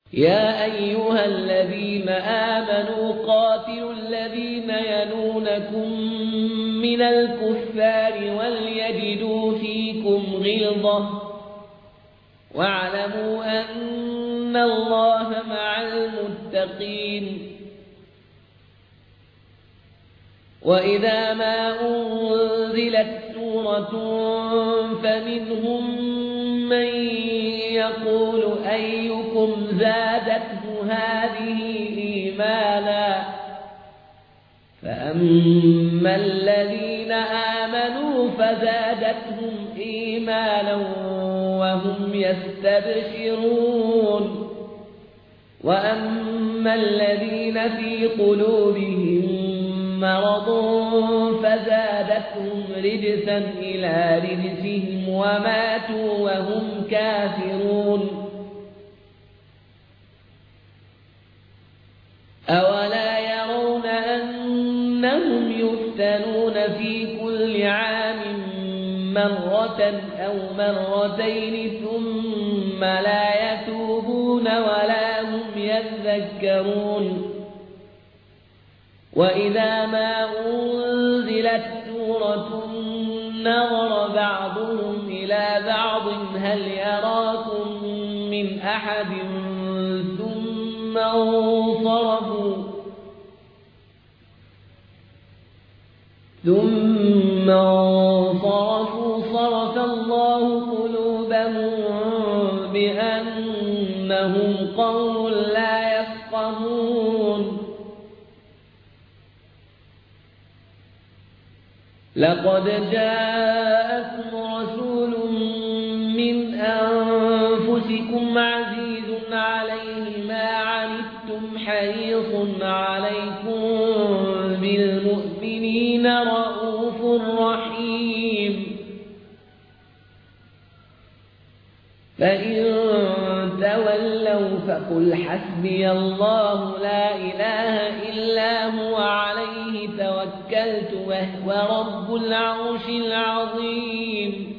يا أيها الذين آمنوا قاتلوا الذين يلونكم من الكفار وليجدوا فيكم غلظة واعلموا أن الله مع المتقين. وإذا ما أنزلت سورة فمنهم من يقول أيكم زادته هذه إيمانا فأما الذين آمنوا فزادتهم إيمانا وهم يستبشرون وأما الذين في قلوبهم مرض فزادتهم رجسا إلى رجسهم وماتوا وهم كافرون. أولا يرون أنهم يفتنون في كل عام مرة أو مرتين ثم لا يتوبون ولا هم يذكرون. وإذا ما أنزلت سورة نظر بعضهم إلى بعض هل يراكم من أحد ثم انصرفوا صرف الله قلوبهم بأنهم قوم لا يفقهون. لقد جاءكم رسول من أنفسكم عزيز عليه ما عنتم حريص عليكم بالمؤمنين رؤوف رحيم. فإن تولوا فقل حسبي الله لا إله إلا هو عليه توكلت وهو رب العرش العظيم.